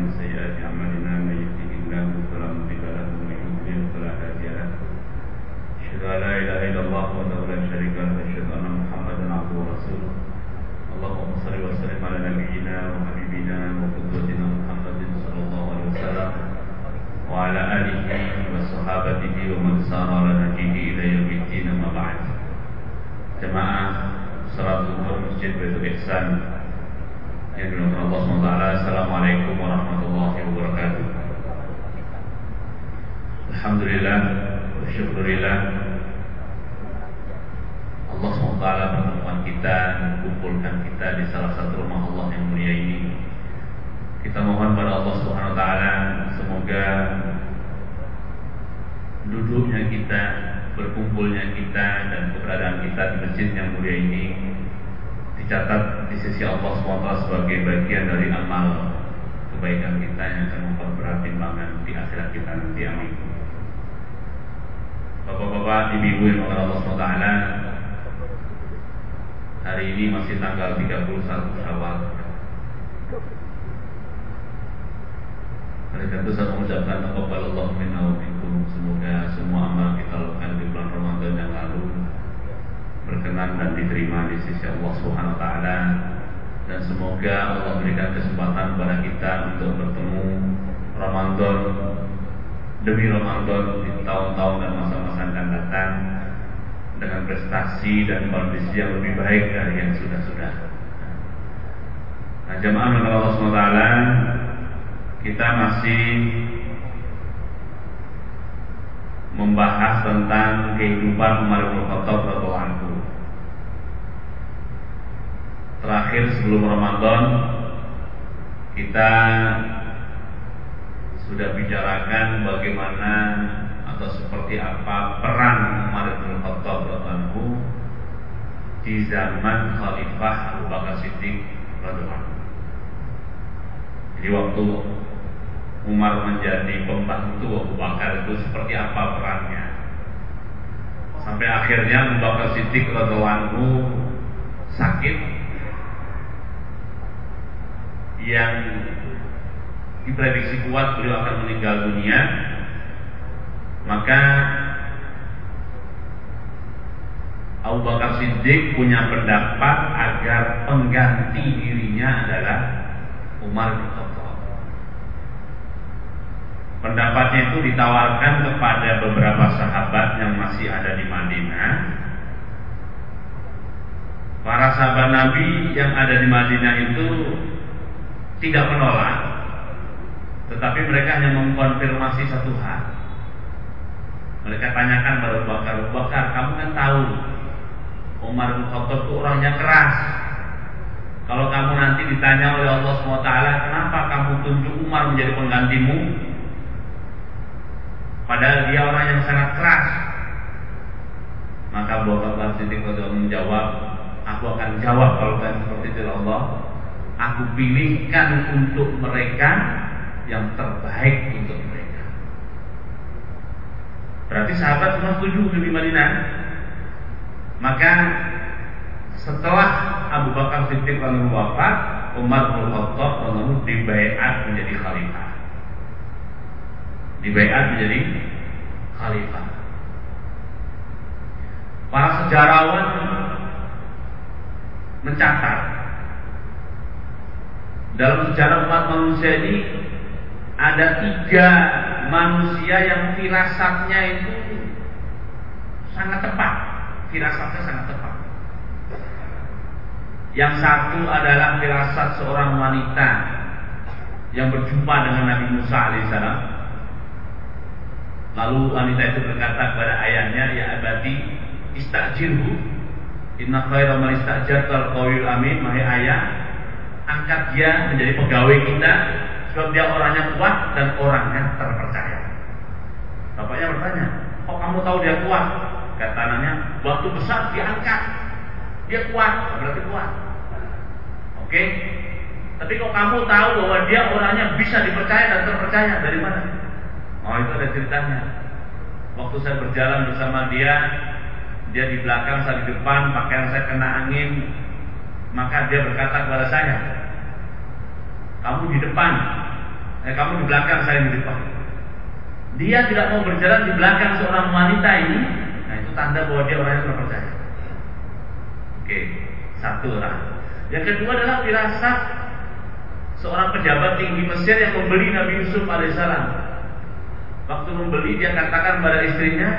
سيئات أعمالنا من يهده الله فلا مضل له ومن يضلل فلا هادي له أشهد أن لا إله إلا الله وحده لا شريك له وأشهد أن محمدا عبده ورسوله اللهم صل وسلم على نبينا وحبيبنا وقدوتنا محمد صلى الله عليه وسلم وعلى آله وصحابته ومن سار على نهجه إلى يوم الدين أما بعد. Jemaah salat zuhur Masjid Baitul Ihsan yang dimuliakan Allah SWT. Assalamualaikum warahmatullahi wabarakatuh. Alhamdulillah wa syukurillah Allah SWT pertemuan kita, mengumpulkan kita di salah satu rumah Allah yang mulia ini. Kita mohon pada Allah SWT semoga duduknya kita, berkumpulnya kita, dan keberadaan kita di masjid yang mulia ini dicatat di sisi Allah SWT sebagai bagian dari amal kebaikan kita yang akan memperberat timbangan di akhirat kita nanti. Amin. Bapak-bapak, ibu-ibu yang dimuliakan Allah SWT, hari ini masih tanggal 31 Syawal. Oleh karena itu saya mengucapkan taqabbalallahu minna wa minkum. Semoga semua amal kita lakukan di bulan Ramadan yang lalu berkenan dan diterima di sisi Allah Subhanahu wa taala, dan semoga Allah berikan kesempatan kepada kita untuk bertemu Ramadan demi Ramadan di tahun-tahun dan masa-masa akan datang dengan prestasi dan kondisi yang lebih baik dari yang sudah-sudah. Nah, jemaah menurut Allah Subhanahu wa taala, kita masih membahas tentang kehidupan Umar bin Khattab radhiyallahu anhu. Terakhir sebelum Ramadan kita sudah bicarakan bagaimana atau seperti apa peran Umar bin Khattab radhiyallahu anhu di zaman Khalifah Abu Bakar Siddiq radhiyallahu anhu. Jadi waktu Umar menjadi pembantu Abu Bakar itu seperti apa perannya, sampai akhirnya Abu Bakar Siddiq radhiyallahu anhu sakit yang diprediksi kuat beliau akan meninggal dunia. Maka Abu Bakar Siddiq punya pendapat agar pengganti dirinya adalah Umar bin Khattab. Pendapatnya itu ditawarkan kepada beberapa sahabat yang masih ada di Madinah. Para sahabat Nabi yang ada di Madinah itu tidak menolak, tetapi mereka hanya mengkonfirmasi satu hal. Mereka tanyakan pada Abu Bakar, kamu kan tahu Umar bin Khattab itu orangnya keras. Kalau kamu nanti ditanya oleh Allah SWT, kenapa kamu tunjuk Umar menjadi penggantimu, padahal dia orang yang sangat keras? Maka Abu Bakar Siddiq menjawab, aku akan jawab kalau kan seperti itu Allah. Aku pilihkan untuk mereka yang terbaik untuk mereka. Berarti sahabat semua setuju di Madinah. Maka setelah Abu Bakar Siddiq wafat, Umar bin Khattab dibaiat menjadi khalifah. Dibaiat menjadi khalifah. Para sejarawan mencatat dalam sejarah umat manusia ini ada 3 manusia yang firasatnya itu sangat tepat. Firasatnya sangat tepat. Yang satu adalah firasat seorang wanita yang berjumpa dengan Nabi Musa alaihissalam. Lalu wanita itu berkata kepada ayahnya, ya abati istajirhu, inna khaira man istajartal qawiyul amin. Wahai ayah, angkat dia menjadi pegawai kita, sebab dia orangnya kuat dan orangnya terpercaya. Bapaknya bertanya, kok kamu tahu dia kuat? Kata anaknya, waktu besar diangkat, dia kuat, berarti kuat. Oke, tapi kok kamu tahu bahwa dia orangnya bisa dipercaya dan terpercaya, dari mana? Oh, itu ada ceritanya. Waktu saya berjalan bersama dia di belakang, saya di depan, pakaian saya kena angin. Maka dia berkata kepada saya, kamu di depan, Kamu di belakang, saya di depan. Dia tidak mau berjalan di belakang seorang wanita ini. Nah, itu tanda bahwa dia orang yang terpercaya. Oke, satu orang. Yang kedua adalah firasat seorang pejabat tinggi Mesir yang membeli Nabi Yusuf alaihissalam. Waktu membeli dia katakan pada istrinya,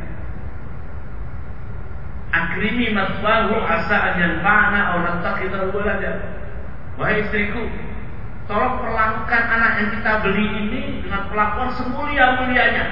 akrimi matwahu asa an yanfa'ana aw nattakhidhahu walada. Wahai istriku, tolong perlakukan anak yang kita beli ini dengan perlakuan semulia-mulianya.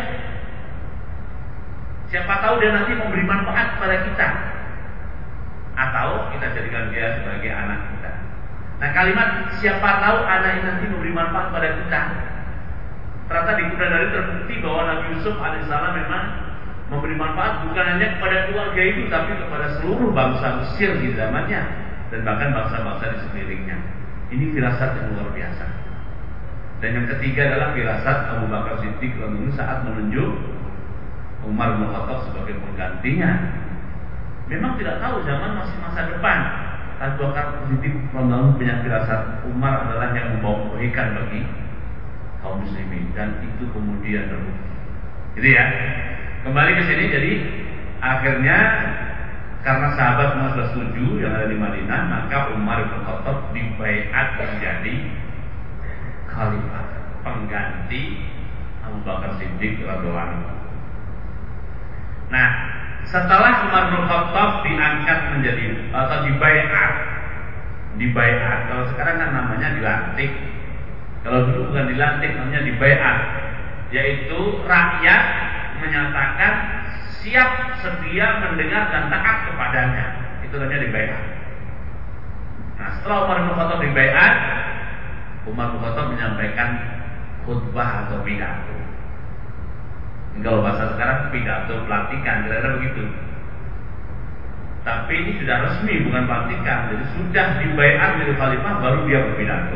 Siapa tahu dia nanti memberi manfaat pada kita, atau kita jadikan dia sebagai anak kita. Nah, kalimat siapa tahu anak ini nanti memberi manfaat pada kita, ternyata di Qur'an terbukti bahwa Nabi Yusuf alaihissalam memang memberi manfaat bukan hanya kepada keluarga itu, tapi kepada seluruh bangsa Mesir di zamannya dan bahkan bangsa-bangsa di sekelilingnya. Ini firasat yang luar biasa. Dan yang ketiga adalah firasat Abu Bakar Siddiq saat menunjuk Umar bin Khattab sebagai penggantinya. Memang tidak tahu zaman masih masa depan. Abu Bakar Siddiq punya firasat Umar adalah yang membawa kebaikan bagi kaum muslimin, dan itu kemudian terbukti. Gitu ya. Kembali ke sini, jadi akhirnya karena sahabat semua sudah setuju yang ada di Madinah, maka Umar bin Khattab dibaiat menjadi khalifah, pengganti Abu Bakar Siddiq radhiyallahu anhu. Nah, setelah Umar bin Khattab diangkat menjadi atau dibaiat, kalau sekarang kan namanya dilantik. Kalau dulu bukan dilantik, namanya dibaiat, yaitu rakyat menyatakan siap sedia mendengar dan taat kepadanya. Itu namanya dibaiat. Nah, setelah Umar bin Khattab dibaiat, Umar bin Khattab menyampaikan khutbah atau pidato. Kalau bahasa sekarang pidato pelantikan, kira-kira begitu. Tapi ini sudah resmi, bukan pelantikan. Jadi sudah dibaiat menjadi khalifah, baru dia berpidato.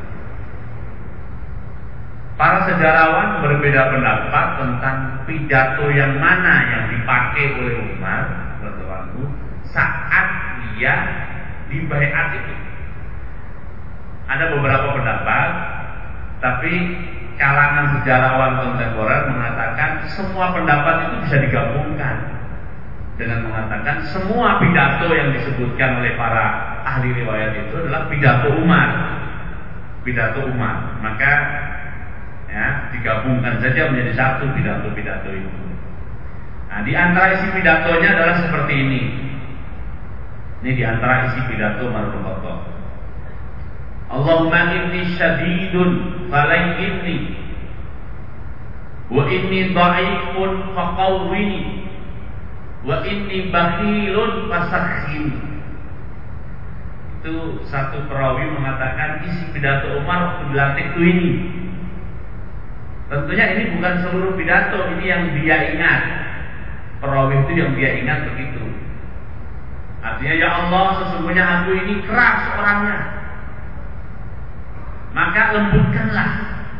Para sejarawan berbeda pendapat tentang pidato yang mana yang dipakai oleh Umar radhiyallahu saat dia dibaiat itu. Ada beberapa pendapat, tapi kalangan sejarawan kontemporer mengatakan semua pendapat itu bisa digabungkan dengan mengatakan semua pidato yang disebutkan oleh para ahli riwayat itu adalah pidato Umar. Pidato Umar. Maka ya, digabungkan saja menjadi satu pidato-pidato itu. Nah, di antara isi pidatonya adalah seperti ini. Ini di antara isi pidato Umar bin Khattab. Allahumma inni syadidun falayinni wa inni dha'ifun faqawwini wa inni bakhilun fasakhini. Itu satu perawi mengatakan isi pidato Umar waktu dilantik itu ini. Tentunya ini bukan seluruh pidato, ini yang dia ingat. Perawi itu yang dia ingat begitu. Artinya, ya Allah, sesungguhnya aku ini keras orangnya, maka lembutkanlah.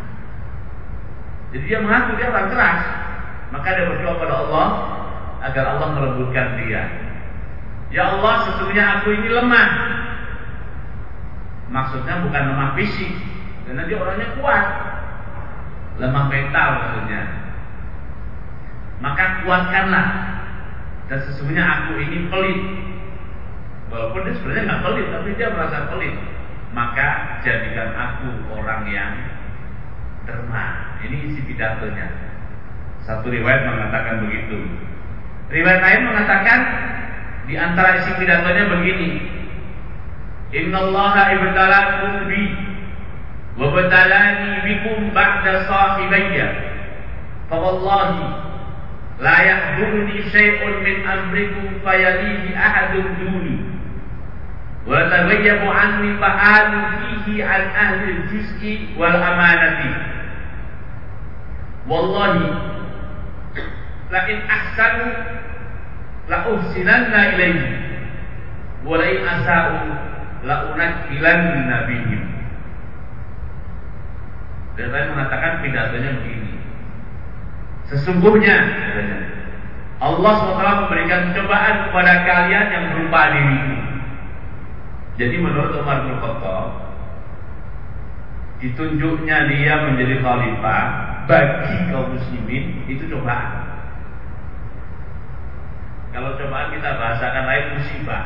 Jadi dia mengaku dia orang keras, maka dia berdoa pada Allah agar Allah melembutkan dia. Ya Allah, sesungguhnya aku ini lemah. Maksudnya bukan lemah fisik, karena dia orangnya kuat. Lemah mental maksudnya. Maka kuatkanlah. Dan sesungguhnya aku ini pelit. Walaupun dia sebenarnya nggak pelit, tapi dia merasa pelit. Maka jadikan aku orang yang derma. Ini isi pidatonya. Satu riwayat mengatakan begitu. Riwayat lain mengatakan di antara isi pidatonya begini. Innallaha ibtalakum bi wa batalani bikum ba'da sahibayya fa wallahi la yahduruni syai'un min amrikum fayalihi ahadun duni wa taghayyabu anni fa'alu fihi an ahli al-juz'i wal amanati wallahi la in ahsanu la uhsinanna ilayhi wa la in asa'u la unakkilanna bihim. Dan saya mengatakan pidatonya begini. Sesungguhnya Allah SWT memberikan cobaan kepada kalian yang berupa diriku. Jadi menurut Umar bin Khattab, ditunjuknya dia menjadi khalifah bagi kaum muslimin, itu cobaan. Kalau cobaan kita bahasakan lain musibah.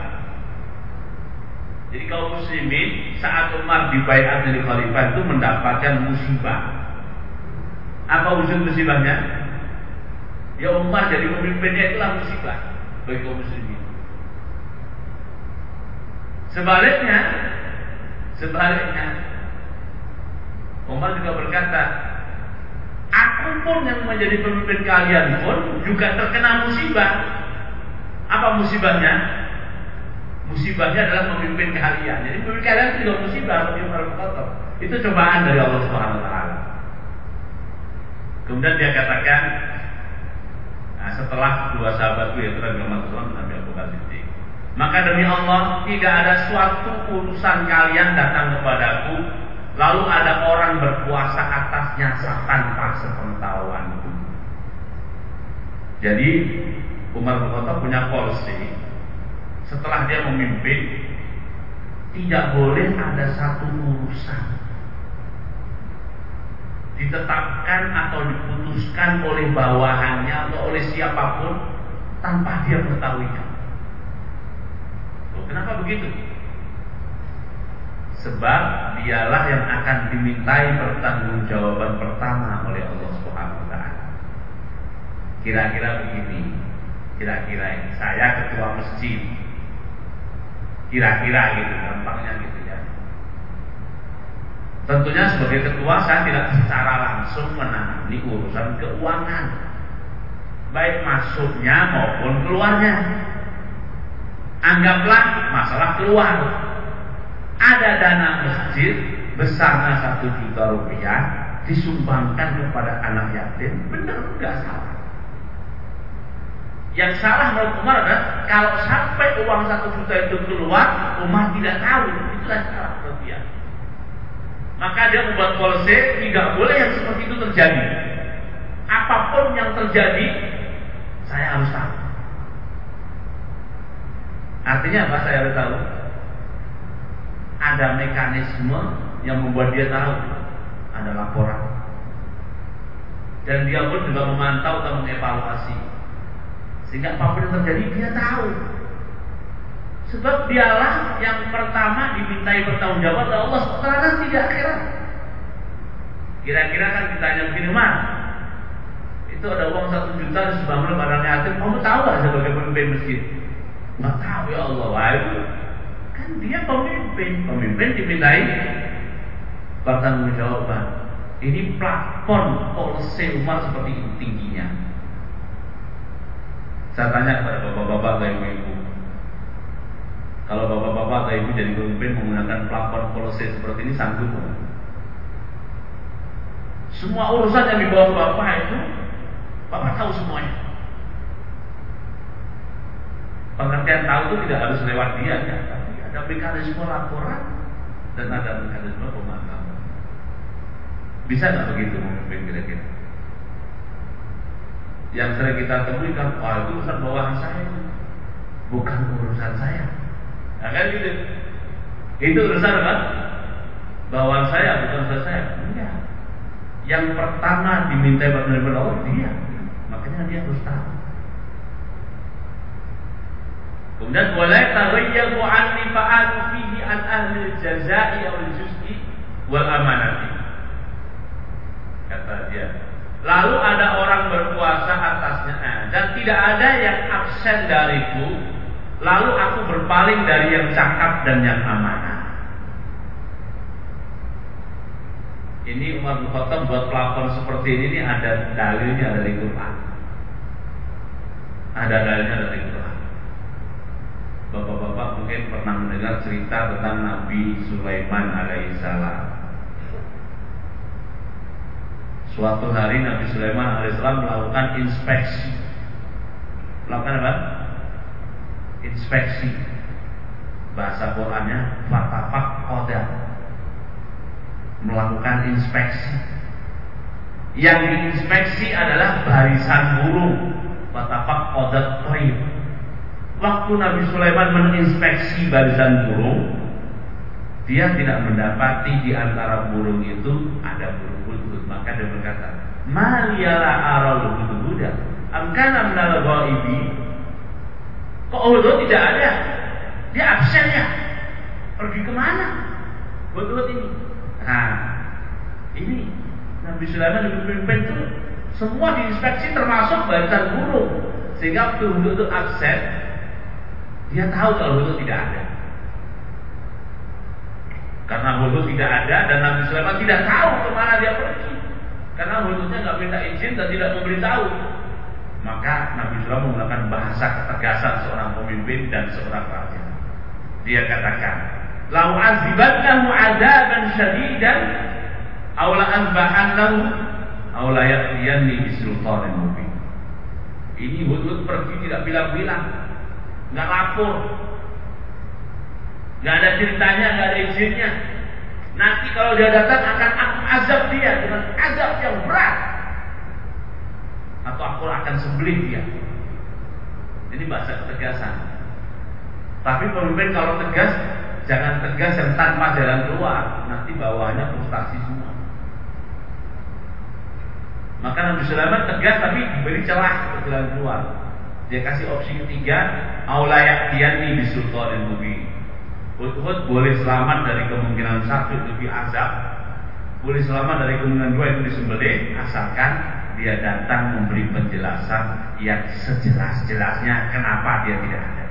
Jadi kaum muslimin saat Umar dibaiat jadi khalifah itu mendapatkan musibah. Apa wujud musibahnya? Ya Umar jadi pemimpinnya itulah musibah bagi kaum muslimin. Sebaliknya Umar juga berkata, aku pun yang menjadi pemimpin kalian pun juga terkena musibah. Apa musibahnya? Musibahnya adalah pemimpin kalian. Jadi pemimpin kalian juga musibah bagi Umar bin Khattab. Itu cobaan dari Allah Subhanahu wa taala. Kemudian dia katakan, setelah dua sahabat itu yaitu Rasulullah SAW dan Abu Bakar Siddiq, maka demi Allah tidak ada suatu urusan kalian datang kepadaku lalu ada orang berkuasa atasnya tanpa sepengetahuanku. Jadi Umar bin Khattab punya policy, setelah dia memimpin tidak boleh ada satu urusan ditetapkan atau diputuskan oleh bawahannya atau oleh siapapun tanpa dia mengetahuinya. Kenapa begitu? Sebab dialah yang akan dimintai pertanggungjawaban pertama oleh Allah Subhanahu wa taala. Kira-kira begini. Kira-kira ini saya ketua masjid. Kira-kira gitu, gampangnya gitu ya. Tentunya sebagai ketua saya tidak secara langsung menangani urusan keuangan, baik masuknya maupun keluarnya. Anggaplah masalah keluar, ada dana masjid besarnya 1 juta rupiah disumbangkan kepada anak yatim, benar nggak salah? Yang salah menurut Umar adalah kalau sampai uang 1 juta itu keluar, Umar tidak tahu, itulah salah menurut dia. Maka dia membuat policy tidak boleh yang seperti itu terjadi. Apapun yang terjadi, saya harus tahu. Artinya apa? Saya harus tahu. Ada mekanisme yang membuat dia tahu. Ada laporan. Dan dia pun juga memantau atau mengevaluasi. Sehingga apapun yang terjadi dia tahu. Sebab dialah yang pertama dimintai bertanggungjawab oleh Allah SWT di akhirat. Kira-kira kan ditanya begini, Mas, itu ada uang 1 juta disumbangkan kepada anak yatim, kamu tahu gak sebagai pemimpin masjid? Nggak tahu ya Allah, wahyu. Kan dia pemimpin dimintai pertanggungjawaban. Ini plafon policy Umar seperti itu tingginya. Saya tanya kepada bapak-bapak dan ibu-ibu, kalau bapak-bapak atau ibu jadi pemimpin menggunakan plafon policy seperti ini, sanggup nggak? Semua urusan yang dibawa bapak itu, bapak tahu semuanya. Pengertian tahu itu tidak harus lewat dia, ya. Tapi ada mekanisme laporan dan ada mekanisme pemantauan. Bisa nggak begitu memimpin kira-kira? Yang sering kita temui kan, wah itu urusan bawahan saya, bukan urusan saya. Nah, kan gitu. Itu urusan apa? Bawahan saya, bukan urusan saya. Enggak. Yang pertama diminta pertanggung jawab dia, makanya dia harus tahu. Kemudian boleh taghayyabu anni fa'alu fihi an ahli jazai wal juz'i wal amanati. Kata dia. Lalu ada orang berkuasa atasnya dan tidak ada yang absen dariku. Lalu aku berpaling dari yang cakap dan yang amanah. Ini Umar bin Khattab buat plafon seperti ini ada dalilnya dari Quran. Ada dalilnya dari Quran. Bapak-bapak mungkin pernah mendengar cerita tentang Nabi Sulaiman alaihissalam. Suatu hari Nabi Sulaiman alaihissalam melakukan inspeksi. Melakukan apa? Inspeksi. Bahasa Qurannya fatafak qadar. Melakukan inspeksi. Yang diinspeksi adalah barisan burung. Fatafak qadar thayyib. Waktu Nabi Sulaiman menginspeksi barisan burung, dia tidak mendapati di antara burung itu ada burung hudhud. Maka dia berkata, "Maliyala aral hudhuda amkana minal ghaibi." Kok hudhud tidak ada? Dia absen ya? Pergi kemana hudhud ini? Nah, ini Nabi Sulaiman yang memimpin itu semua diinspeksi termasuk barisan burung. Sehingga waktu hudhud itu absen, dia tahu kalau hudhud tidak ada. Karena hudhud tidak ada dan Nabi Sulaiman tidak tahu kemana dia pergi. Karena hudhudnya nggak minta izin dan tidak memberitahu. Maka Nabi Sulaiman menggunakan bahasa ketegasan seorang pemimpin dan seorang raja. Dia katakan, "Lau azibannahu adzaban syadidan aw la azbahannahu aw la ya'tiyanni bisultanin mubin." Ini hudhud pergi tidak bilang-bilang, nggak lapor, nggak ada ceritanya, nggak ada izinnya. Nanti kalau dia datang akan aku azab dia dengan azab yang berat, atau aku akan sembelih dia. Ini bahasa ketegasan. Tapi pemimpin kalau tegas, jangan tegas yang tanpa jalan keluar. Nanti bawahnya frustasi semua. Maka Nabi Sulaiman tegas tapi diberi celah untuk jalan keluar. Dia kasih opsi ketiga, aulayak tiani bisultanin mubin. Hudhud boleh selamat dari kemungkinan satu itu diazab, boleh selamat dari kemungkinan dua itu disembelih, asalkan dia datang memberi penjelasan yang sejelas-jelasnya kenapa dia tidak ada.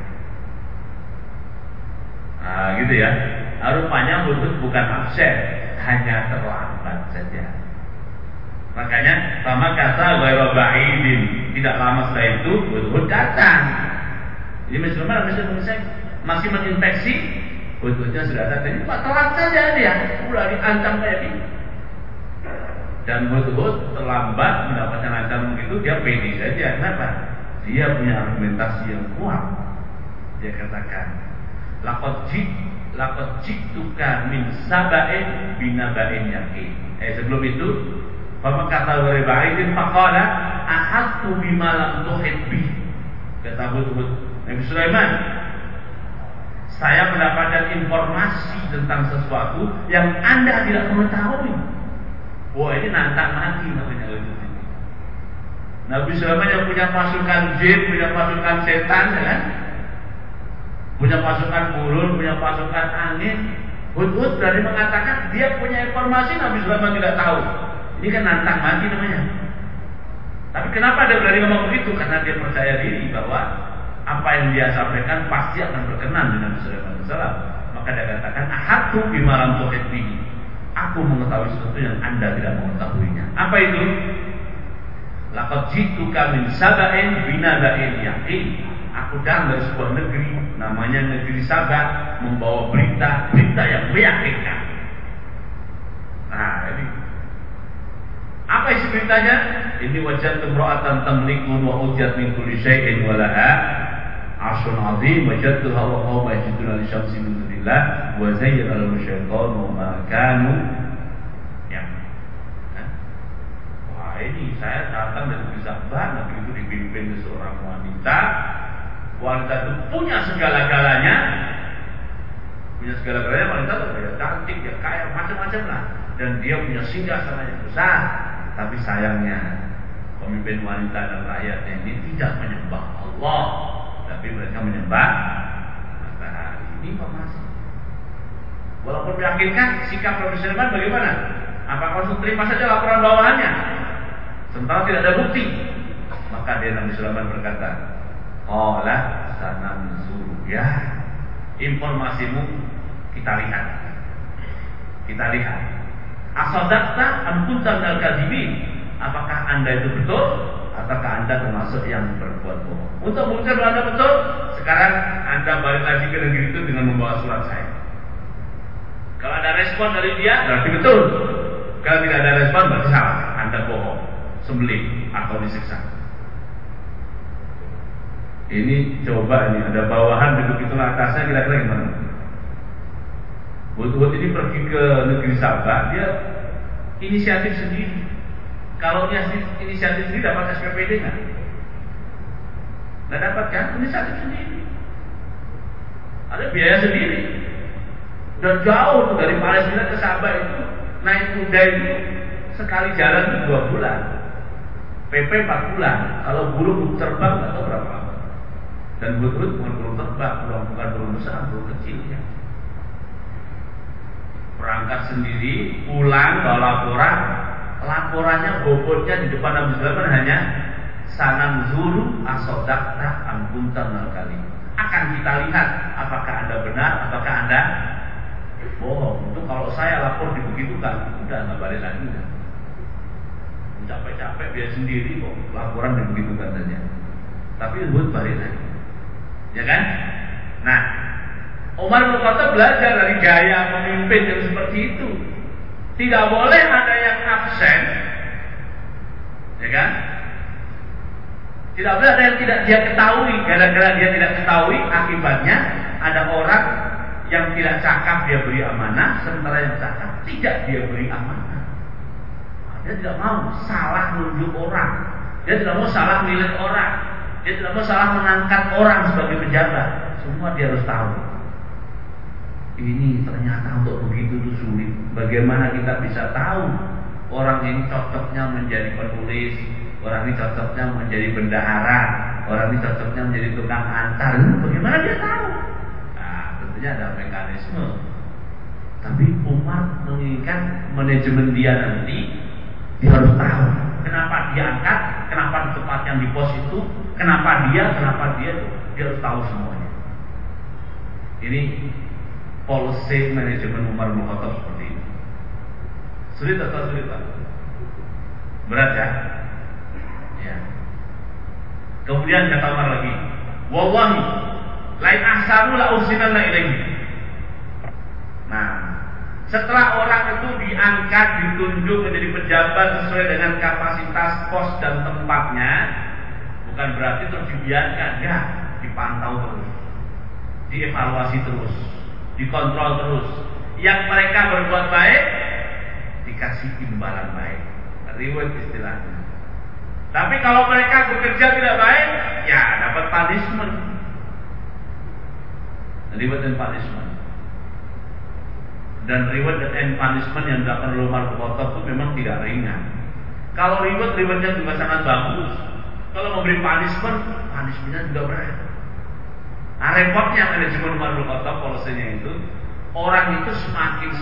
Nah, gitu ya. Rupanya hudhud bukan absen, hanya terlambat saja. Makanya sama kata ghairu ba'idin, tidak lama setelah itu hudhud datang. Jadi masih menginspeksi, hudhudnya sudah datang. Ini Pak telat saja dia, sudah diancam kayak gini. Dan hudhud terlambat mendapatkan ancaman begitu, dia pede saja. Kenapa? Dia punya argumentasi yang kuat. Dia katakan, laqad jituka min saba'in binaba'in yaqin. Sebelum itu, Fama kata ghairu ba'idin faqala ahadtu bima lam tuhit bi. Kata hudhud, Nabi Sulaiman, saya mendapatkan informasi tentang sesuatu yang Anda tidak mengetahui. Wah, ini nantang mati namanya hudhud ini. Nabi Sulaiman yang punya pasukan jin, punya pasukan setan, ya kan? Punya pasukan burung, punya pasukan angin. Hudhud berani mengatakan dia punya informasi Nabi Sulaiman tidak tahu. Ini kan nantang mati namanya. Tapi kenapa dia berani ngomong begitu? Karena dia percaya diri bahwa apa yang dia sampaikan pasti akan berkenan dengan Nabi Sulaiman alaihissalam. Maka dia katakan, ahadtu bima lam tuhit bihi. Aku mengetahui sesuatu yang Anda tidak mengetahuinya. Apa itu? Laqad jituka min saba'in binaba'in yaqin. Aku datang dari sebuah negeri namanya negeri Saba, membawa berita yang meyakinkan. Nah, ini apa isi beritanya? Ini wajadtu imra'atan tamlikun wa ujat min kulli syai'in wa laha 'arsyun 'azim wajadtuha wa qawma yajiduna li syamsi min dunillah wa zayyana lahum syaitanu ma kanu ya. Wah, ini saya datang dari Sabah, negeri itu dipimpin seorang wanita. Wanita itu punya segala-galanya. Wanita itu ya cantik, ya kaya, macam-macam lah. Dan dia punya singgasana yang besar. Tapi sayangnya pemimpin wanita dan rakyatnya ini tidak menyembah Allah, tapi mereka menyembah matahari. Ini informasi. Walaupun meyakinkan, sikap Nabi Sulaiman bagaimana? Apakah harus terima saja laporan bawahannya? Sementara tidak ada bukti. Maka dia Nabi Sulaiman berkata, qala sananzuru, ya, informasimu kita lihat. Kita lihat. Asadaqta am kunta minal kadhibin. Apakah Anda itu betul ataukah Anda termasuk yang berbuat bohong? Untuk membuktikan bahwa Anda betul, sekarang Anda balik lagi ke negeri itu dengan membawa surat saya. Kalau ada respon dari dia, berarti betul. Kalau tidak ada respon, berarti salah. Anda bohong, sembelih atau disiksa. Ini coba ini ada bawahan begitu atasnya, kira-kira gimana? Hudhud ini pergi ke negeri Sabah, dia inisiatif sendiri. Kalau dia inisiatif sendiri dapat SPPD nggak? Nggak dapat kan? Inisiatif sendiri. Ada biaya sendiri. Dan jauh tuh dari Palestina ke Sabah itu naik kuda itu sekali jalan itu 2 bulan. PP 4 bulan. Kalau burung terbang nggak tahu berapa lama. Dan burung bukan burung terbang, bukan burung besar, burung kecil ya. Berangkat sendiri, pulang bawa laporan. Laporannya bobotnya di depan Nabi Sulaiman hanya sanam zuru asodakta angkuntan kali. Akan kita lihat apakah Anda benar, apakah Anda bohong. Itu kalau saya lapor dibegitukan, udah nggak balik lagi kan. Capek-capek biar sendiri kok laporan dibegitukan saja. Tapi buat balik lagi, ya kan? Nah, Umar bin Khattab belajar dari gaya pemimpin yang seperti itu. Tidak boleh ada yang absen, ya kan? Tidak boleh ada yang tidak dia ketahui. Gara-gara dia tidak ketahui, akibatnya ada orang yang tidak cakap dia beri amanah, sementara yang cakap tidak dia beri amanah. Dia tidak mau salah menunjuk orang, dia tidak mau salah milih orang, dia tidak mau salah mengangkat orang sebagai pejabat. Semua dia harus tahu. Ini ternyata untuk begitu itu sulit. Bagaimana kita bisa tahu orang ini cocoknya menjadi penulis, orang ini cocoknya menjadi bendahara, orang ini cocoknya menjadi tukang antar? Bagaimana dia tahu? Nah, tentunya ada mekanisme. Tapi Umar menginginkan manajemen dia nanti, dia harus tahu kenapa dia angkat, kenapa di tempat yang di pos itu, kenapa dia harus tahu semuanya. Ini policy manajemen Umar bin Khattab seperti ini. Sulit atau sulit Pak? Berat ya? Ya. Kemudian kata Umar lagi, wallahi lain ahsanu la ursilanna ilaihi. Nah, setelah orang itu diangkat, ditunjuk menjadi pejabat sesuai dengan kapasitas pos dan tempatnya, bukan berarti terus dibiarkan, ya, dipantau terus, dievaluasi terus, dikontrol terus. Yang mereka berbuat baik dikasih imbalan baik, reward istilahnya. Tapi kalau mereka bekerja tidak baik, ya dapat punishment, reward dan punishment. Dan reward dan punishment yang dilakukan oleh Umar bin Khattab itu memang tidak ringan. Kalau rewardnya juga sangat bagus. Kalau memberi punishmentnya juga berat. Nah, repotnya manajemen Umar bin Khattab polisinya itu, orang itu semakin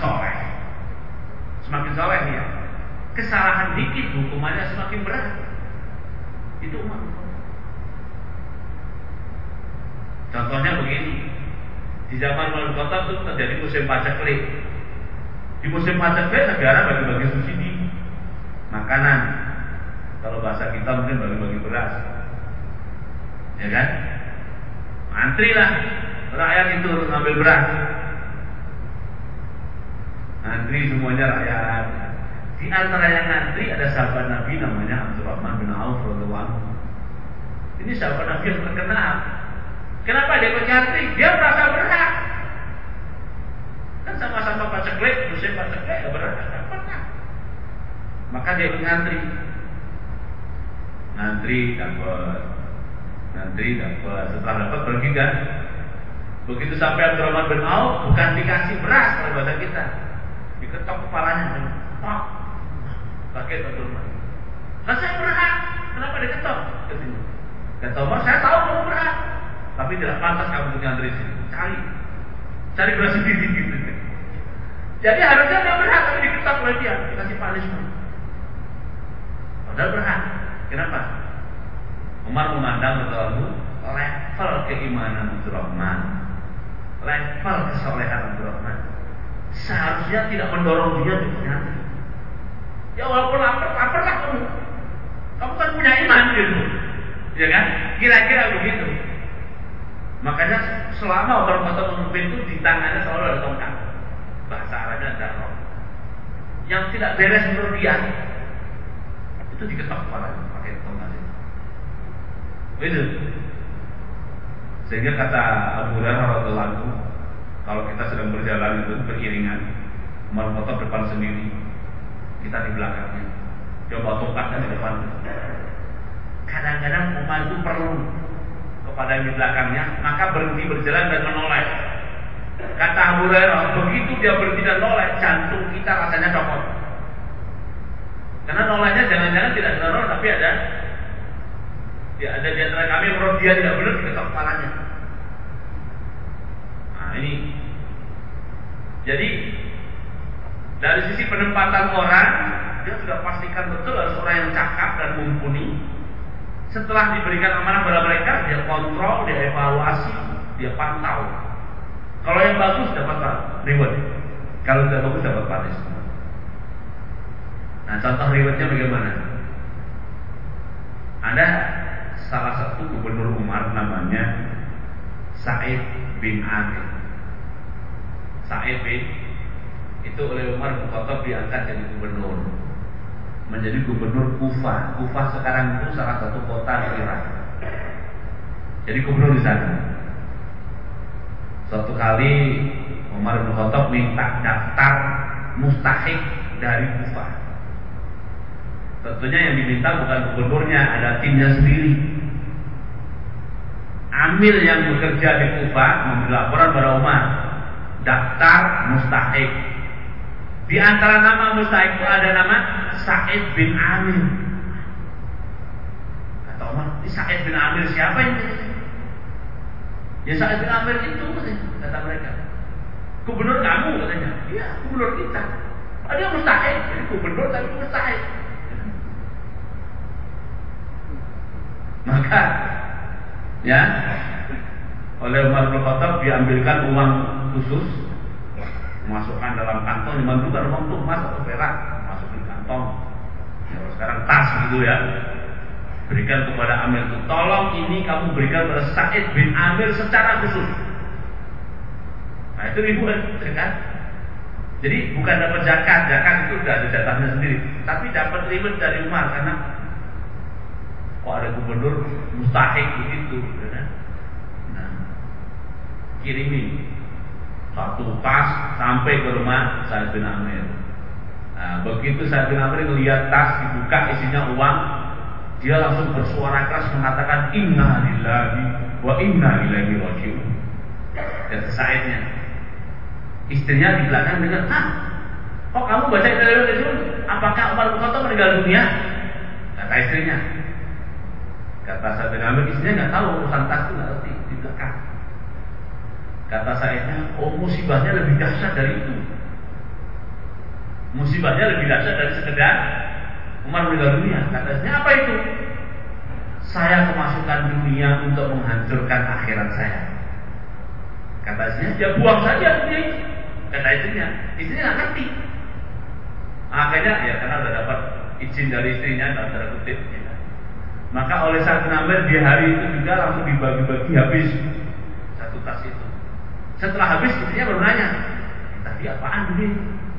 soleh ya, kesalahan dikit hukumannya semakin berat. Itu Umar. Contohnya begini, di zaman Umar bin Khattab itu terjadi musim paceklik. Di musim paceklik negara bagi-bagi subsidi makanan. Kalau bahasa kita mungkin bagi-bagi beras, ya kan? Antri lah rakyat itu ngambil beras. Antri semuanya rakyat. Di antara yang ngantri ada sahabat Nabi namanya Abdurrahman bin Auf radhiyallahu anhu. Ini sahabat Nabi yang terkenal. Kenapa dia ngantri? Dia merasa berhak. Kan sama-sama paceklik, musim paceklik ya berhak dapat. Maka dia ngantri. Ngantri dapat. Setelah dapat pergi kan. Begitu sampai Abdurrahman bin Auf, bukan dikasih beras kalau bahasa kita, diketok kepalanya. Pak, kaget Abdurrahman. Nah saya berhak, kenapa diketok? Kata Umar, saya tahu kamu berhak, tapi tidak pantas kamu untuk ngantri sini. Cari beras sendiri gitu. Jadi harusnya dia berhak, tapi diketok oleh dia, dikasih punishment. Padahal berhak. Kenapa? Umar memandang level keimanan Abdurrahman, level kesolehan Abdurrahman, seharusnya tidak mendorong dia untuk ngantri. Ya walaupun lapar lah kamu kan punya iman gitu, ya kan? Kira-kira begitu. Makanya selama Umar bin Khattab memimpin itu di tangannya selalu ada tongkat, bahasa Arabnya darroh. Yang tidak beres menurut dia itu diketok kepalanya pakai tongkat itu. Begitu. Sehingga kata Abu Hurairah radhiyallahu anhu, kalau kita sedang berjalan itu beriringan, Umar bin Khattab depan sendiri, kita di belakangnya. Coba tongkatnya di depan. Kadang-kadang Umar itu perlu kepada yang di belakangnya, maka berhenti berjalan dan menoleh. Kata Abu Hurairah, begitu dia berpindah noleh, jantung kita rasanya copot. Karena nolehnya jangan-jangan tidak ada noleh, tapi ada di antara kami menurut dia tidak benar diketok kepalanya. Nah ini, jadi dari sisi penempatan orang, dia sudah pastikan betul harus orang yang cakap dan mumpuni. Setelah diberikan amanah pada mereka, dia kontrol, dia evaluasi, dia pantau. Kalau yang bagus dapat reward, kalau tidak bagus dapat punishment. Nah, contoh rewardnya bagaimana? Ada salah satu gubernur Umar namanya Sa'id bin Amir. Sa'id bin itu oleh Umar bin Khattab diangkat jadi gubernur, menjadi gubernur Kufah. Kufah sekarang itu salah satu kota di Irak. Jadi gubernur di sana. Suatu kali Umar bin Khattab minta daftar mustahik dari Kufah. Tentunya yang diminta bukan gubernurnya, ada timnya sendiri. Amir yang bekerja di Kufah memberi laporan pada Umar, daftar mustahik. Di antara nama mustahik itu ada nama Sa'id bin Amir. Kata Umar, Sa'id bin Amir siapa ini? Ya Sa'id bin Amir itu, kata mereka. Gubernur kamu katanya. Iya, gubernur kita. Dia mustahik, jadi gubernur tapi mustahik. Maka ya oleh Umar bin Khattab diambilkan uang khusus, masukkan dalam kantong, dimandukan uang itu emas atau perak, masukin kantong. Ya, sekarang tas gitu ya. Berikan kepada Amir itu, tolong ini kamu berikan kepada Sa'id bin Amir secara khusus. Nah itu ribuan, kan? Jadi bukan dapat zakat itu sudah ada jatahnya sendiri, tapi dapat reward dari Umar karena kok ada gubernur mustahik begitu, kan? Nah, kirimin satu tas sampai ke rumah Sa'id bin Amir. Nah, begitu Sa'id bin Amir melihat tas dibuka isinya uang, dia langsung bersuara keras mengatakan inna lillahi wa inna ilaihi raji'un. Dan Sa'idnya, istrinya di belakang dengar, kok kamu baca inna lillahi wa inna ilaihi raji'un? Apakah Umar bin Khattab meninggal dunia? Kata istrinya. Kata Sa'id bin Amir, istrinya nggak tahu urusan tas itu, nggak ngerti di belakang. Kata Sa'idnya, oh musibahnya lebih dahsyat dari itu. Musibahnya lebih dahsyat dari sekedar Umar meninggal dunia. Katanya apa itu? Saya kemasukan dunia untuk menghancurkan akhirat saya. Kata istrinya, ya buang saja dunia itu. Kata istrinya nggak ngerti. Akhirnya ya karena udah dapat izin dari istrinya dalam tanda kutip. Ya. Maka oleh Sa'id bin Amir di hari itu juga langsung dibagi-bagi habis satu tas itu. Setelah habis istrinya baru nanya, tadi apaan ini?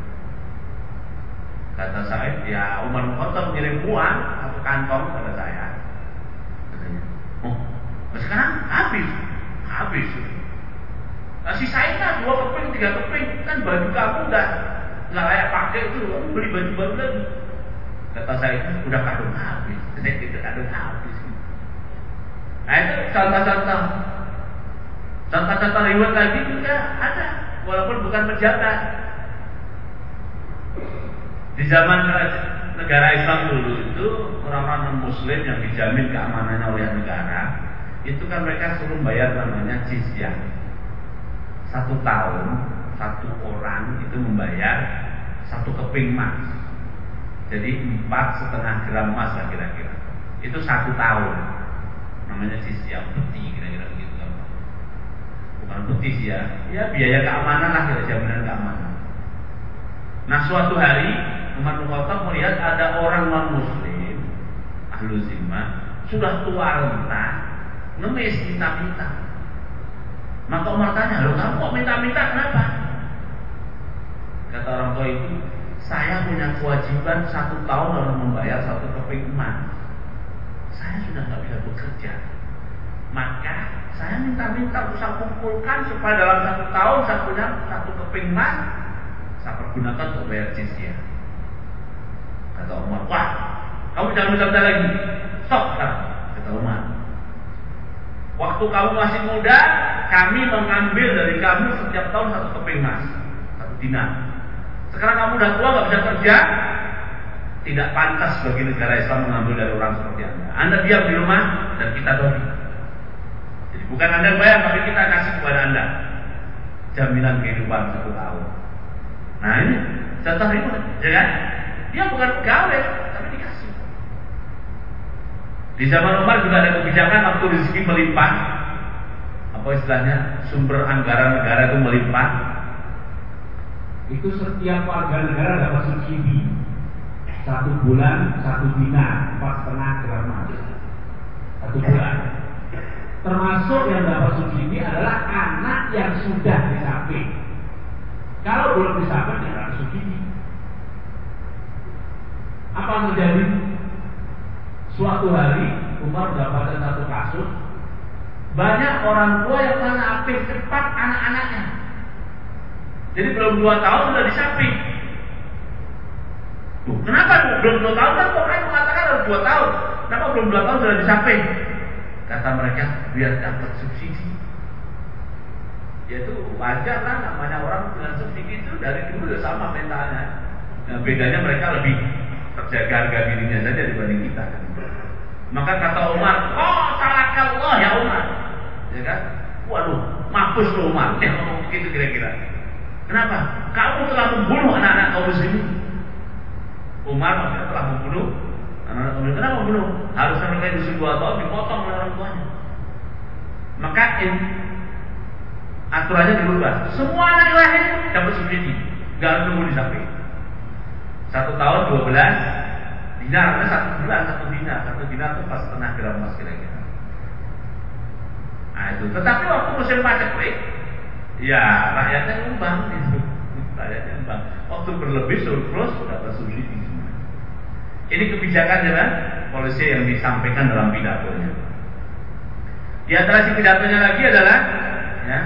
Kata Sa'id, ya Umar bin Khattab mengirim uang satu kantong pada saya. Katanya, oh, sekarang habis. Nah, sisain 2 keping, 3 keping, kan baju kamu udah nggak layak pakai itu, kamu beli baju baru lagi. Kata Sa'id, udah kadung habis. Itu kadung habis. Nah itu contoh-contoh. Contoh-contoh reward lagi juga ada, walaupun bukan pejabat. Di zaman negara Islam dulu itu orang-orang non-Muslim yang dijamin keamanannya oleh negara, itu kan mereka suruh bayar namanya jizyah. 1 tahun 1 orang itu membayar 1 keping emas. Jadi 4,5 gram emas lah kira-kira. Itu 1 tahun. Namanya jizyah, peti kira-kira begitu kan. Bukan peti sih ya. Ya biaya keamanan lah, kira jaminan keamanan. Nah suatu hari Umar bin Khattab melihat ada orang non-Muslim, ahlu zimmah, sudah tua renta, ngemis minta-minta. Maka Umar tanya, loh kamu kok minta-minta kenapa? Kata orang tua itu, saya punya kewajiban 1 tahun harus membayar 1 keping emas. Saya sudah nggak bisa bekerja, maka saya minta-minta bisa kumpulkan supaya dalam 1 tahun saya punya 1 keping emas, saya pergunakan untuk bayar jizyah. Kata Umar, wah, kamu jangan minta-minta lagi, stop sekarang. Kata Umar, waktu kamu masih muda, kami mengambil dari kamu setiap tahun 1 keping emas, 1 dinar. Sekarang kamu udah tua nggak bisa kerja, tidak pantas bagi negara Islam mengambil dari orang seperti Anda. Anda diam di rumah dan kita bagi. Jadi bukan Anda bayar, tapi kita kasih kepada Anda jaminan kehidupan 1 tahun. Nah ini contoh itu, ya kan? Dia bukan pegawai, tapi dikasih. Di zaman Umar juga ada kebijakan waktu rezeki melimpah, apa istilahnya, sumber anggaran negara itu melimpah. Itu setiap warga negara dapat subsidi 1 bulan 1 dinar 4,5 gram emas 1 bulan. Termasuk yang dapat subsidi adalah anak yang sudah disapin. Kalau belum disapin ya harus subsidi. Apa yang terjadi? Suatu hari Umar mendapatkan satu kasus, banyak orang tua yang menapis cepat anak-anaknya. Jadi belum 2 tahun sudah disapin. Kenapa belum 2 tahun? Kan Quran mengatakan harus 2 tahun. Kenapa belum 2 tahun sudah disapin? Kata mereka, biar dapat subsidi. Yaitu wajar lah, namanya orang dengan subsidi itu dari dulu sudah sama mentalnya. Nah, bedanya mereka lebih terjaga harga dirinya saja dibanding kita. Maka kata Umar, oh salakallah ya Umar, ya kan? Waduh, mampus lu Umar, ya ngomong begitu kira-kira. Kenapa? Kamu telah membunuh anak-anak kaum muslimin. Umar maksudnya telah membunuh anak-anak kaum muslimin. Kenapa membunuh? Harusnya mereka disuruh 2 tahun dipotong oleh orang tuanya. Maka aturannya dirubah. Semua anak lahir dapat subsidi, nggak harus nunggu disapin. 1 tahun 12 dinar, 1 bulan 1 dinar. 1 dinar itu 4,5 gram emas kira-kira. Nah itu. Tetapi waktu musim paceklik, ya rakyatnya nyumbang gitu. Rakyatnya nyumbang. Waktu berlebih surplus dapat subsidi semua. Ini kebijakan jalan polisi yang disampaikan dalam pidatonya. Di antara si pidatonya lagi adalah ya,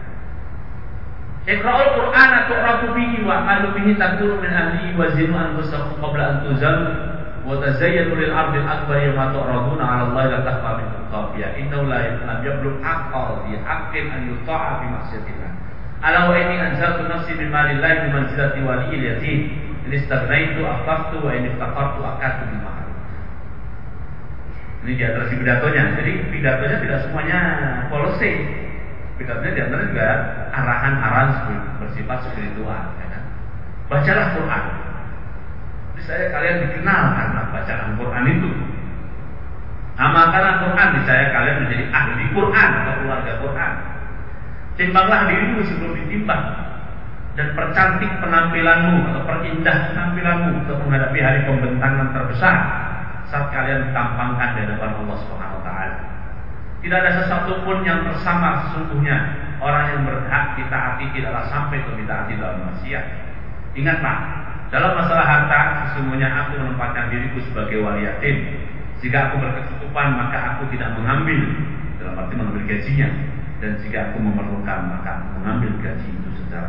Iqra'ul Qur'an tu'rafu bihi wa amalu bihi takunu min ahlihi wa zinu anfusakum qabla an tuzalu wa tazayyanu lil ardi al-akbar yawma tu'raduna 'ala Allah la takhfa minkum khafiyah innahu la yablugh haqqal bi haqqin an yuta'a fi ma'siyatillah ala wa inni anzaltu nafsi min malillahi bi manzilati waliyil yatim in istaghnaitu afaqtu wa in iftaqartu akatu bil ma'ruf. Ini di antara si pidatonya. Jadi pidatonya tidak semuanya policy. Pidatonya di antara juga arahan-arahan bersifat spiritual, ya kan? Bacalah Quran. Niscaya kalian dikenal karena bacaan Quran itu. Amalkan Al-Quran, niscaya kalian menjadi ahli Quran atau keluarga Quran. Timbanglah dirimu sebelum ditimbang dan percantik penampilanmu atau perindah penampilanmu untuk menghadapi hari pembentangan terbesar saat kalian ditampangkan di hadapan Allah Subhanahu wa taala. Tidak ada sesuatu pun yang tersamar sesungguhnya. Orang yang berhak ditaati tidaklah sampai ke ditaati dalam maksiat. Ingatlah, dalam masalah harta sesungguhnya aku menempatkan diriku sebagai wali yatim. Jika aku berkecukupan maka aku tidak mengambil, dalam arti mengambil gajinya. Dan jika aku memerlukan maka aku mengambil gaji itu secara.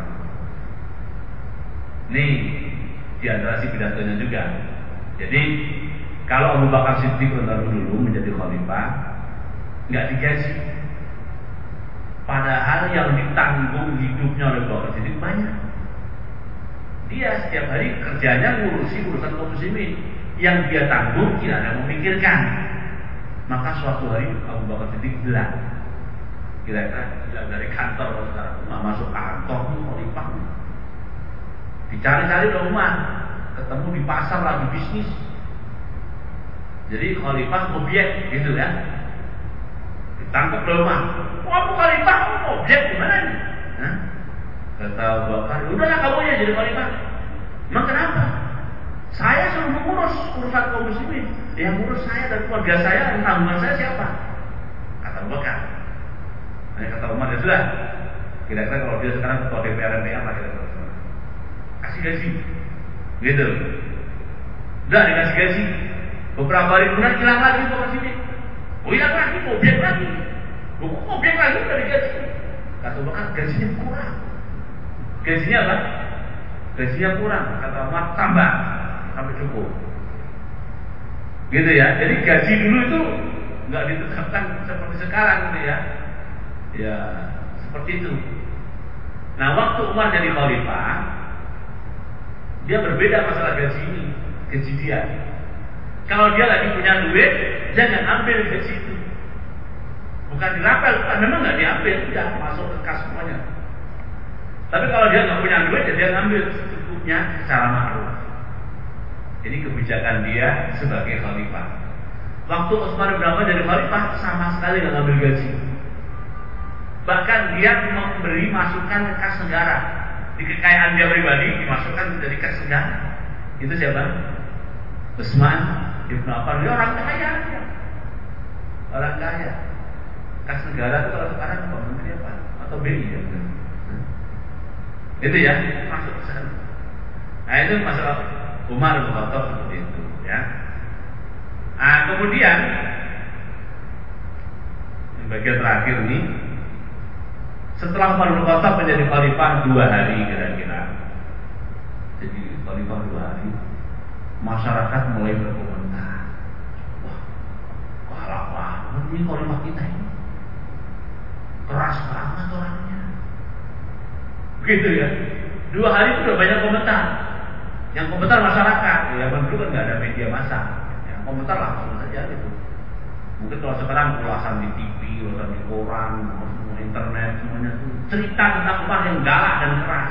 Ini di antara si pidatonya juga. Jadi kalau Abu Bakar Siddiq dulu menjadi khalifah, nggak digaji. Padahal yang ditanggung hidupnya oleh Abu Bakar Siddiq banyak. Dia setiap hari kerjanya ngurusi urusan kaum muslimin. Yang dia tanggung tidak ada memikirkan. Maka suatu hari Abu Bakar Siddiq hilang. Kira-kira hilang dari kantor, nggak masuk kantor, khalifah. Dicari-cari oleh Umar, ketemu di pasar lagi bisnis. Jadi khalifah objek gitu ya. Ditangkap oleh Umar. Kamu khalifah, kamu objek gimana nih? Hah? Kata Abu Bakar, udahlah kamu aja jadi khalifah. Emang kenapa? Saya suruh mengurus urusan kaum muslimin. Yang ngurus saya dan keluarga saya, tanggungan saya siapa? Kata Abu Bakar. Nah, kata Umar, ya sudah. Kira-kira kalau dia sekarang ketua DPR MPR lah kira-kira. Kasih gaji. Gitu. Udah dikasih gaji. Beberapa hari kemudian hilang lagi Abu Bakar Siddiq. Oh hilang lagi, objek lagi. Objek lagi udah digaji. Kata Abu Bakar, gajinya kurang. Gajinya apa? Gajinya kurang. Kata Umar, tambah sampai cukup. Gitu ya. Jadi gaji dulu itu nggak ditetapkan seperti sekarang gitu ya. Ya Seperti itu. Nah, waktu Umar jadi khalifah, dia berbeda masalah gaji dia. Kalau dia lagi punya duit, jangan ambil gaji itu. Bukan dirapel, memang nggak diambil, udah masuk ke kas semuanya. Tapi kalau dia nggak punya duit, dia ngambil secukupnya secara ma'ruf. Ini kebijakan dia sebagai khalifah. Waktu Utsman bin Affan jadi khalifah, sama sekali nggak ngambil gaji. Bahkan dia memberi masukan ke kas negara. Di kekayaan dia pribadi dimasukkan dari kas negara. Itu siapa? Utsman bin Affan. Dia orang kaya. Orang kaya. Kas negara itu kalau sekarang apa? Menteri apa? Atau BI ya? Itu ya, masuk ke sana. Nah, itu masalah Umar bin Khattab seperti itu, ya. Nah, kemudian yang bagian terakhir ini, setelah Umar bin Khattab menjadi khalifah 2 hari kira-kira. Jadi khalifah 2 hari, masyarakat mulai berkomentar. Wah, galak banget ini khalifah kita ini. Keras banget orangnya. Begitu ya. 2 hari itu udah banyak komentar. Yang komentar masyarakat. Ya dulu kan nggak ada media massa. Yang komentar langsung saja gitu. Mungkin kalau sekarang ulasan di TV, ulasan di koran, internet, semuanya itu cerita tentang Umar yang galak dan keras.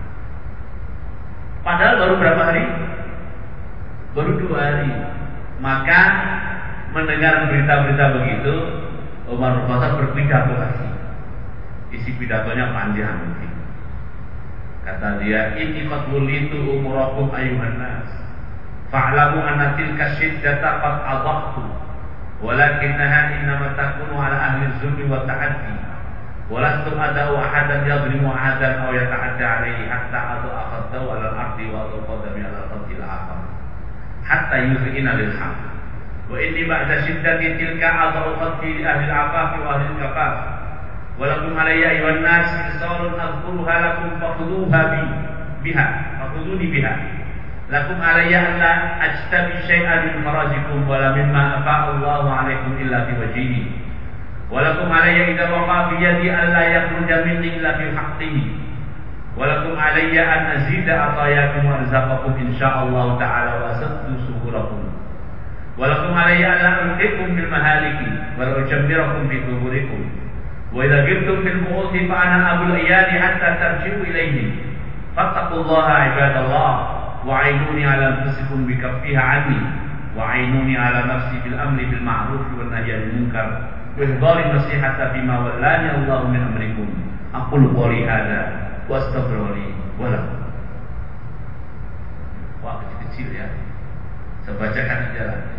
Padahal baru berapa hari? Baru 2 hari. Maka mendengar berita-berita begitu, Umar bin Khattab berpidato lagi. Isi pidatonya panjang. Kata dia, inni qad wulitu umurakum ayuhan nas. Fa'lamu anna tilka syiddata qad adaqtu. Walakinnaha innama takunu ala ahli zulmi wa ta'addi. Walastu ada'u ahadan yadrimu ahadan aw yata'adda alaihi hatta adu'a khaddahu ala al-ardi wa adu'a qadami ala al-qadil akhar. Hatta yuz'ina lil haq. Wa inni ba'da syiddati tilka adu'u qaddi li ahli al-afafi wa ahli al-kafaf. Walakum alayya ayuhan nas risalun azkuruha lakum fakhudhuha fakhudhuni biha. Lakum alayya an la ajtabi syai'an min farajikum wala mimma afa'a Allahu alaikum illa fi wajhihi. Walakum alayya idza waqa bi yadi an la yakhruja minni illa fi haqqihi. Walakum alayya an azida atayakum wa arzaqakum insyaallah ta'ala wa asaddu suhurakum. Walakum alayya an la ulqikum bil mahaliki wa la ujammirakum fi quburikum. Wa idza ghibtum fil bu'uthi fa ana abul iyadi hatta tarji'u ilayhi. Fattaqullaha ibadallah wa 'ainuni 'ala anfusikum bi kaffiha 'anni wa 'ainuni 'ala nafsi bil amri bil ma'ruf wan nahyi 'anil munkar wa ihdari nasihata bima wallani Allah min amrikum. Aqulu qouli hadza wa astaghfirullahi wa lakum. Wah, kecil ya. Saya bacakan aja lah.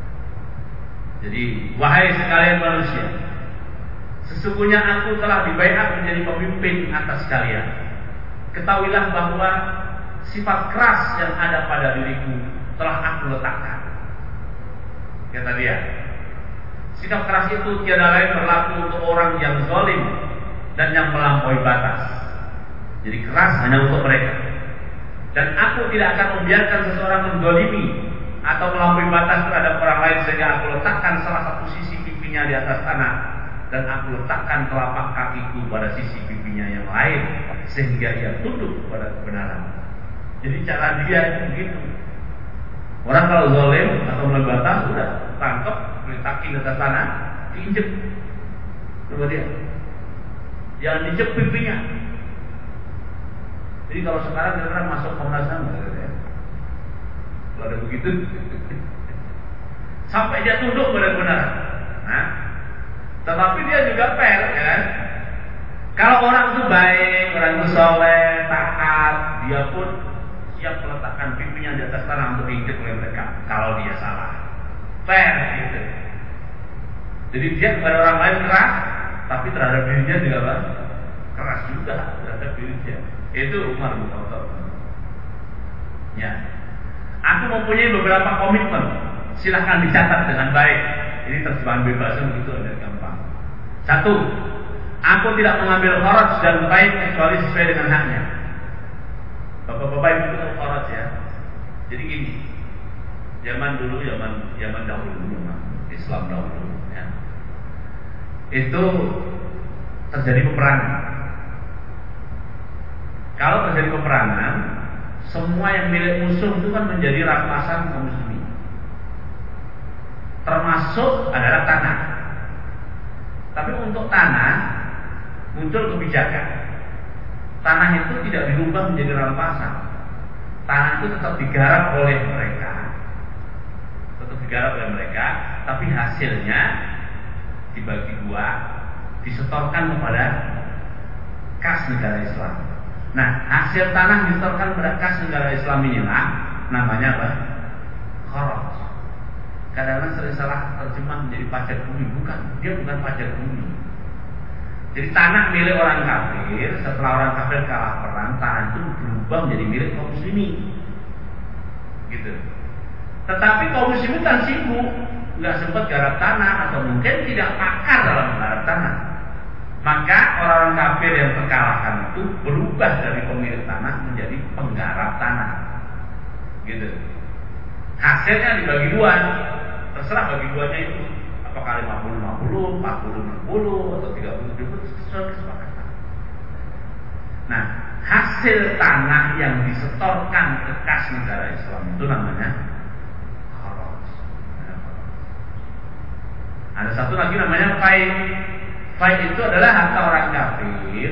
Jadi, wahai sekalian manusia, sesungguhnya aku telah dibaiat menjadi pemimpin atas kalian. Ketahuilah bahwa sifat keras yang ada pada diriku telah aku letakkan. Kata dia, sikap keras itu tiada lain berlaku untuk orang yang zalim dan yang melampaui batas. Jadi keras hanya untuk mereka. Dan aku tidak akan membiarkan seseorang menzalimi atau melampaui batas terhadap orang lain, sehingga aku letakkan salah satu sisi pipinya di atas tanah dan aku letakkan telapak kakiku pada sisi pipinya yang lain, sehingga ia tunduk kepada kebenaran. Jadi cara dia itu begitu. Orang kalau zalim atau melampaui batas, sudah tangkap, letakkan di atas tanah, diinjek. Coba dia, jangan diinjek pipinya. Jadi kalau sekarang kira-kira masuk Komnas HAM, kalau ada begitu, sampai dia tunduk pada kebenaran. Nah, tetapi dia juga fair, ya kan? Kalau orang itu baik, orang itu soleh, taat, dia pun siap meletakkan pipinya di atas tanah untuk diinjek oleh mereka. Kalau dia salah, fair gitu. Jadi dia kepada orang lain keras, tapi terhadap dirinya juga apa? Keras juga terhadap dirinya. Itu Umar bin Khattab. Ya, aku mempunyai beberapa komitmen. Silahkan dicatat dengan baik. Ini terjemahan bebasnya begitu ada gampang. 1. Aku tidak mengambil kharaj dan baik kecuali sesuai dengan haknya. Bapak-bapak ibu tahu kharaj ya. Jadi gini, zaman dahulu, zaman Islam dahulu, ya. Itu terjadi peperangan. Kalau terjadi peperangan, semua yang milik musuh itu kan menjadi rampasan kaum muslimin. Termasuk adalah tanah. Tapi untuk tanah muncul kebijakan. Tanah itu tidak dirubah menjadi rampasan. Tanah itu tetap digarap oleh mereka. Tapi hasilnya dibagi dua, disetorkan kepada kas negara Islam. Nah, hasil tanah disetorkan kepada kas negara Islam inilah namanya apa? Kharaj. Kadang-kadang sering salah terjemah menjadi pajak bumi. Bukan, dia bukan pajak bumi. Jadi tanah milik orang kafir, setelah orang kafir kalah perang, tanah itu berubah menjadi milik kaum muslimin. Gitu. Tetapi kaum muslimin kan sibuk, nggak sempat garap tanah atau mungkin tidak pakar dalam menggarap tanah. Maka orang-orang kafir yang terkalahkan itu berubah dari pemilik tanah menjadi penggarap tanah. Gitu. Hasilnya dibagi dua. Terserah bagi duanya itu. Apakah 50-50, 40-60 atau 30-70 sesuai kesepakatan. Nah, hasil tanah yang disetorkan ke kas negara Islam itu namanya kharaj. Ada satu lagi namanya fai. Fai itu adalah harta orang kafir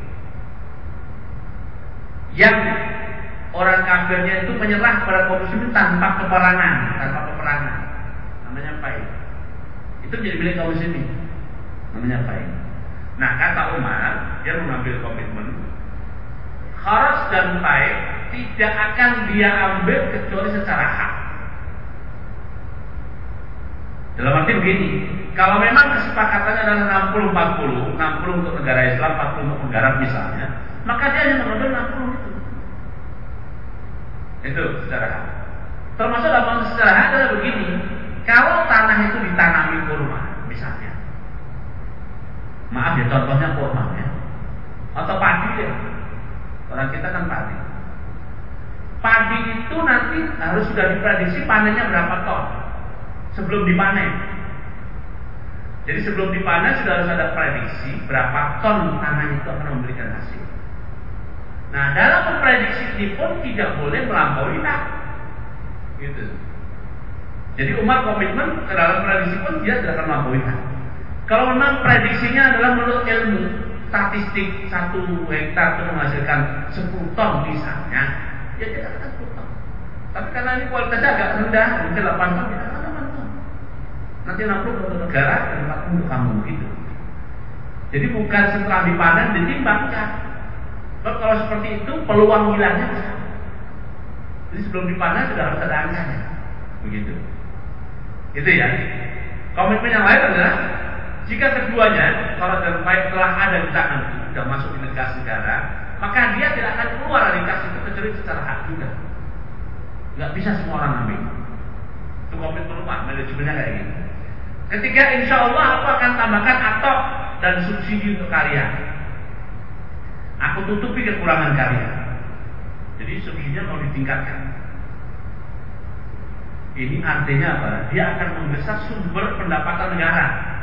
yang orang kafirnya itu menyerah kepada kaum muslimin tanpa peperangan. Namanya fai. Itu menjadi milik kaum muslimin. Namanya fai. Nah, kata Umar, dia mengambil komitmen kharaj dan fai tidak akan dia ambil kecuali secara hak. Dalam arti begini, kalau memang kesepakatannya adalah 60-40, 60 untuk negara Islam, 40 untuk penggarap misalnya, maka dia hanya mengambil 60 itu. Itu secara hak. Termasuk dalam secara hak adalah begini, kalau tanah itu ditanami kurma, misalnya, maaf ya contohnya kurma ya, atau padi ya, orang kita kan padi. Padi itu nanti harus sudah diprediksi panennya berapa ton sebelum dipanen. Jadi sebelum dipanen sudah harus ada prediksi berapa ton tanah itu akan memberikan hasil. Nah, dalam memprediksi ini pun tidak boleh melampaui hak. Gitu. Jadi Umar komitmen ke dalam prediksi pun dia tidak akan melampaui hak. Kalau memang prediksinya adalah menurut ilmu statistik 1 hektar itu menghasilkan 10 ton misalnya, ya tidak akan 10 ton. Tapi karena ini kualitasnya agak rendah, mungkin 8 ton, kita akan 8 ton. Nanti 60 untuk negara dan 40 untuk kamu gitu. Jadi bukan setelah dipanen ditimbang kan. Kalau seperti itu peluang hilangnya besar. Jadi sebelum dipanen sudah harus ada angkanya. Begitu. Itu ya. Komitmen yang lain adalah jika keduanya kalau dan baik telah ada di tangan sudah masuk di negara, maka dia tidak akan keluar dari kas itu kecuali secara hak juga. Nggak bisa semua orang ambil. Itu komitmen rumah manajemennya kayak gitu. Ketiga, insya Allah aku akan tambahkan atok dan subsidi untuk karya. Aku tutupi kekurangan karya. Jadi subsidinya mau ditingkatkan. Ini artinya apa? Dia akan membesar sumber pendapatan negara.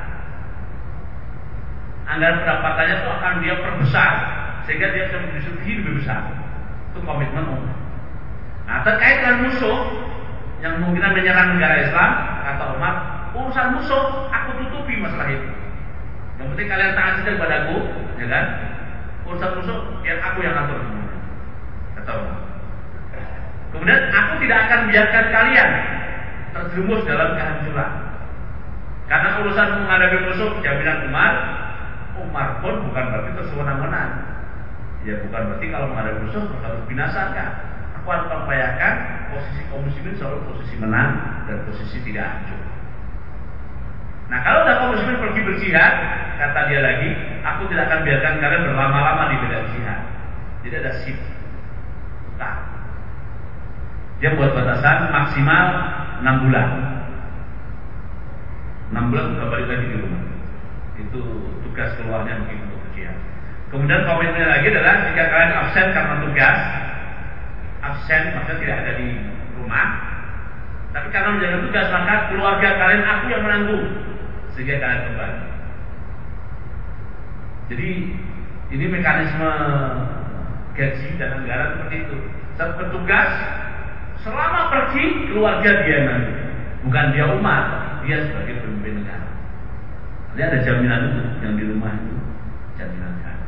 Anggaran pendapatannya itu akan dia perbesar sehingga dia bisa memberi subsidi lebih besar. Itu komitmen umum. Nah, terkait dengan musuh yang kemungkinan menyerang negara Islam, kata Umar, urusan musuh aku tutupi masalah itu. Yang penting kalian taat saja kepadaku, ya kan? Urusan musuh biar aku yang atur semuanya. Kata Umar. Kemudian aku tidak akan biarkan kalian terjerumus dalam kehancuran. Karena urusan menghadapi musuh, jaminan Umar pun bukan berarti tersewenang-wenang. Ya bukan berarti kalau menghadapi musuh harus binasakan. Aku akan mengupayakan posisi kaum muslimin selalu posisi menang dan posisi tidak hancur. Nah, kalau udah kaum muslimin pergi berjihad, kata dia lagi, aku tidak akan biarkan kalian berlama-lama di medan jihad. Tidak ada sip. Nah, dia buat batasan maksimal 6 bulan. 6 bulan sudah balik lagi di rumah. Itu tugas keluarnya mungkin untuk berjihad. Kemudian komitmennya lagi adalah jika kalian absen karena tugas, absen maksudnya tidak ada di rumah, tapi karena menjaga tugas maka keluarga kalian aku yang menanggung sehingga kalian kembali. Jadi ini mekanisme gaji dan anggaran seperti itu. Saat petugas selama pergi keluarga dia nanti, bukan dia umat, dia sebagai pemimpin negara. Nanti ada jaminan itu yang di rumah itu jaminan negara.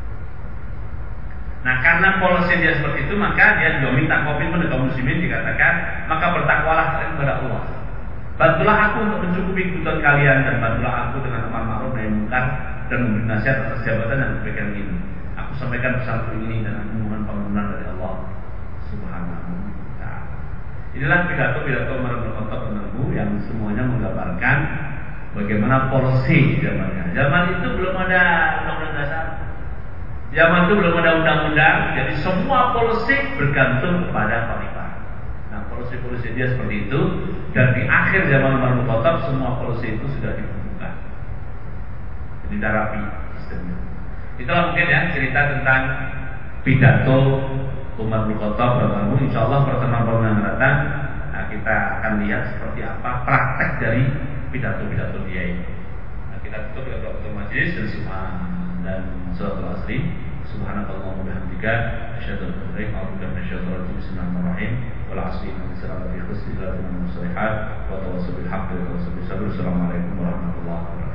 Nah karena polisi dia seperti itu, maka dia juga minta komitmen kaum muslimin, dikatakan maka bertakwalah kalian kepada Allah. Bantulah aku untuk mencukupi kebutuhan kalian dan bantulah aku dengan amar ma'ruf nahi munkar dan memberi nasihat atas jabatan dan kebaikan ini. Aku sampaikan pesanku ini dan aku mohon pengampunan dari Allah Subhanahu wa ta'ala. Inilah pidato-pidato Umar bin Khattab yang semuanya menggambarkan bagaimana polisi zamannya. Zaman itu belum ada undang-undang dasar. Zaman itu belum ada undang-undang, jadi semua polisi bergantung kepada khalifah. Nah, polisi-polisi dia seperti itu, dan di akhir zaman Umar bin Khattab semua polisi itu sudah dibuka. Jadi sudah rapi sistemnya. Itulah mungkin ya cerita tentang pidato Umar bin Khattab radhiyallahu anhu. Insyaallah pertemuan yang datang kita akan lihat seperti apa praktek dari pidato-pidato dia ini. Nah, kita tutup dengan doa majelis dan salatul asri. Subhanallah wa bihamdika asyhadu an la ilaha illa anta astaghfiruka wa atubu ilaik. Bismillahirrahmanirrahim. Wal 'asri innal insana lafi khusr illa alladziina amanu wa tawassaw bil haqqi wa tawassaw bis sabr. Assalamualaikum warahmatullahi wabarakatuh.